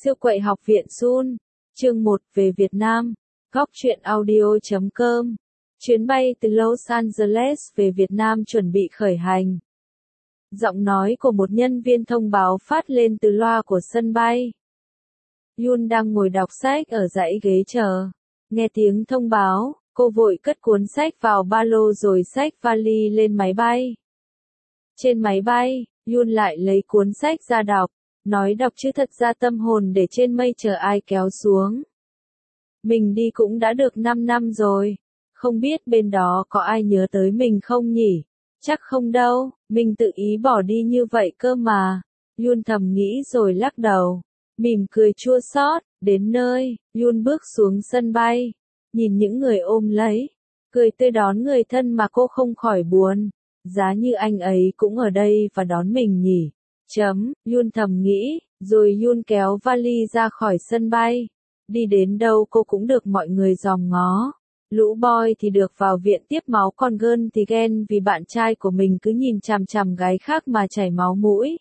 Siêu quậy học viện Sun. Chương 1 về Việt Nam. Góc truyện audio.com. Chuyến bay từ Los Angeles về Việt Nam chuẩn bị khởi hành. Giọng nói của một nhân viên thông báo phát lên từ loa của sân bay. Yoon đang ngồi đọc sách ở dãy ghế chờ. Nghe tiếng thông báo, cô vội cất cuốn sách vào ba lô rồi xách vali lên máy bay. Trên máy bay, Yoon lại lấy cuốn sách ra đọc. Nói đọc chứ thật ra tâm hồn để trên mây chờ ai kéo xuống. Mình đi cũng đã được 5 năm rồi. Không biết bên đó có ai nhớ tới mình không nhỉ? Chắc không đâu, mình tự ý bỏ đi như vậy cơ mà. Yoon thầm nghĩ rồi lắc đầu. Mỉm cười chua xót, đến nơi, Yoon bước xuống sân bay. Nhìn những người ôm lấy, cười tươi đón người thân mà cô không khỏi buồn. Giá như anh ấy cũng ở đây và đón mình nhỉ? Yoon thầm nghĩ, rồi Yoon kéo vali ra khỏi sân bay. Đi đến đâu cô cũng được mọi người dòm ngó. Lũ boy thì được vào viện tiếp máu, còn girl thì ghen vì bạn trai của mình cứ nhìn chằm chằm gái khác mà chảy máu mũi.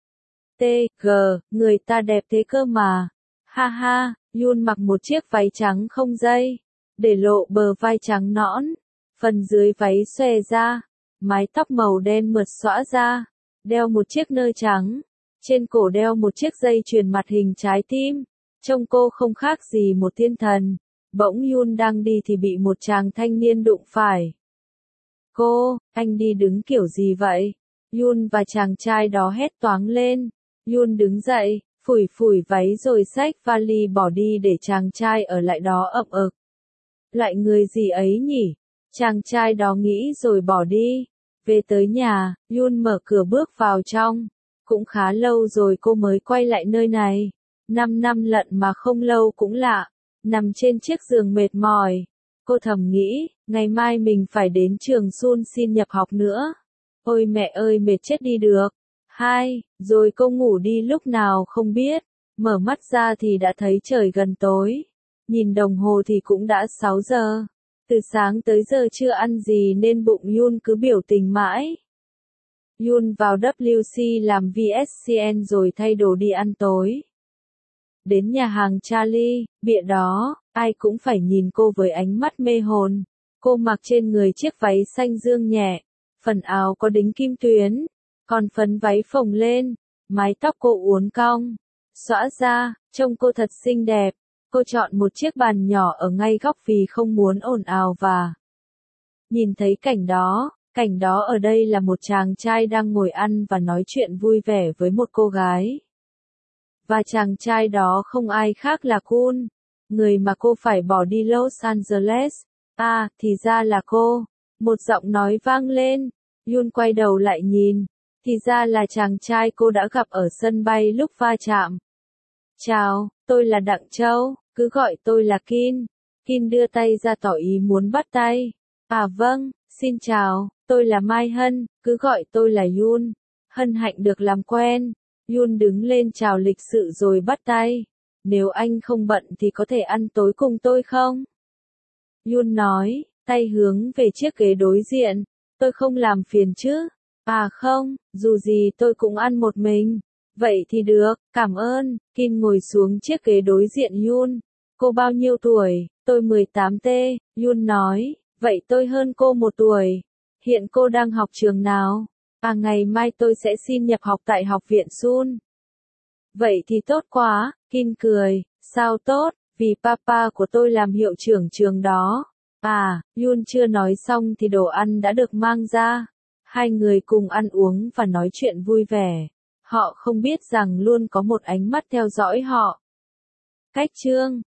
Người ta đẹp thế cơ mà. Ha ha, Yoon mặc một chiếc váy trắng không dây, để lộ bờ vai trắng nõn. Phần dưới váy xòe ra, mái tóc màu đen mượt xõa ra. Đeo một chiếc nơ trắng, trên cổ đeo một chiếc dây chuyền mặt hình trái tim, trông cô không khác gì một thiên thần. Bỗng Yoon đang đi thì bị một chàng thanh niên đụng phải. Cô, anh đi đứng kiểu gì vậy? Yoon và chàng trai đó hét toáng lên. Yoon đứng dậy, phủi phủi váy rồi xách vali bỏ đi để chàng trai ở lại đó ậm ực. Loại người gì ấy nhỉ? Chàng trai đó nghĩ rồi bỏ đi. Về tới nhà, Yoon mở cửa bước vào trong. Cũng khá lâu rồi cô mới quay lại nơi này. 5 năm lận mà không lâu cũng lạ. Nằm trên chiếc giường mệt mỏi, cô thầm nghĩ, ngày mai mình phải đến trường Sun xin nhập học nữa. Ôi mẹ ơi, mệt chết đi được. Rồi cô ngủ đi lúc nào không biết. Mở mắt ra thì đã thấy trời gần tối. Nhìn đồng hồ thì cũng đã 6 giờ. Từ sáng tới giờ chưa ăn gì nên bụng Yoon cứ biểu tình mãi. Yoon vào WC làm VSCN rồi thay đồ đi ăn tối. Đến nhà hàng Charlie, bịa đó, ai cũng phải nhìn cô với ánh mắt mê hồn. Cô mặc trên người chiếc váy xanh dương nhẹ, phần áo có đính kim tuyến, còn phần váy phồng lên, mái tóc cô uốn cong, xõa ra, trông cô thật xinh đẹp. Cô chọn một chiếc bàn nhỏ ở ngay góc vì không muốn ồn ào và nhìn thấy cảnh đó ở đây là một chàng trai đang ngồi ăn và nói chuyện vui vẻ với một cô gái. Và chàng trai đó không ai khác là Kun, người mà cô phải bỏ đi Los Angeles. Thì ra là cô. Một giọng nói vang lên. Yoon quay đầu lại nhìn. Thì ra là chàng trai cô đã gặp ở sân bay lúc va chạm. Chào, tôi là Đặng Châu, cứ gọi tôi là Kin. Kin đưa tay ra tỏ ý muốn bắt tay. Vâng, xin chào, tôi là Mai Hân, cứ gọi tôi là Yoon. Hân hạnh được làm quen. Yoon đứng lên chào lịch sự rồi bắt tay. Nếu anh không bận thì có thể ăn tối cùng tôi không? Yoon nói, tay hướng về chiếc ghế đối diện. Tôi không làm phiền chứ? Không, dù gì tôi cũng ăn một mình. Vậy thì được, cảm ơn. Kim ngồi xuống chiếc ghế đối diện Yoon. Cô bao nhiêu tuổi? Tôi 18T, Yoon nói. Vậy tôi hơn cô 1 tuổi. Hiện cô đang học trường nào? Ngày mai tôi sẽ xin nhập học tại học viện Sun. Vậy thì tốt quá, Kim cười. Sao tốt? Vì papa của tôi làm hiệu trưởng trường đó. Yoon chưa nói xong thì đồ ăn đã được mang ra. Hai người cùng ăn uống và nói chuyện vui vẻ. Họ không biết rằng luôn có một ánh mắt theo dõi họ. Cách chương